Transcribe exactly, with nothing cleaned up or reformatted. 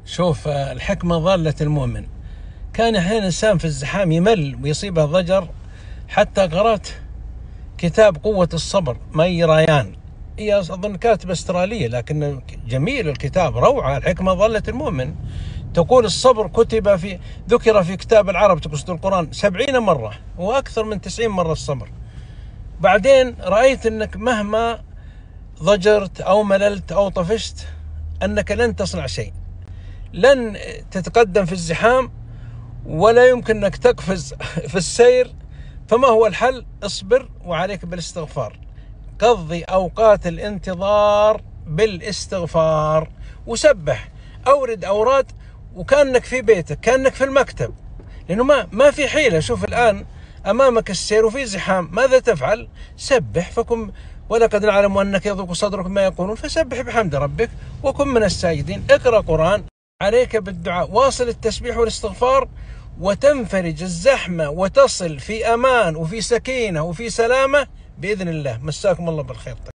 شوف، الحكمة ضالة المؤمن. كان أحيانا الإنسان في الزحام يمل ويصيبه ضجر، حتى قرأت كتاب قوة الصبر ماي ريان، هي أظن كاتبة استرالية لكن جميل الكتاب، روعة. الحكمة ضالة المؤمن. تقول الصبر كتب في ذكر في كتاب العرب تقصد القرآن سبعين مرة وأكثر من تسعين مرة الصبر. بعدين رأيت أنك مهما ضجرت أو مللت أو طفشت أنك لن تصنع شيء، لن تتقدم في الزحام، ولا يمكن أنك تقفز في السير. فما هو الحل؟ اصبر وعليك بالاستغفار. قضي أوقات الانتظار بالاستغفار، وسبح، أورد أوراد، وكأنك في بيتك، كأنك في المكتب، لأنه ما ما في حيلة. شوف الآن أمامك السير وفي زحام، ماذا تفعل؟ سبح فكن، ولقد نعلم أنك يضيق صدرك ما يقولون، فسبح بحمد ربك وكن من الساجدين. اقرأ قرآن، عليك بالدعاء، واصل التسبيح والاستغفار، وتنفرج الزحمة وتصل في أمان وفي سكينة وفي سلامة بإذن الله. مساكم الله بالخير.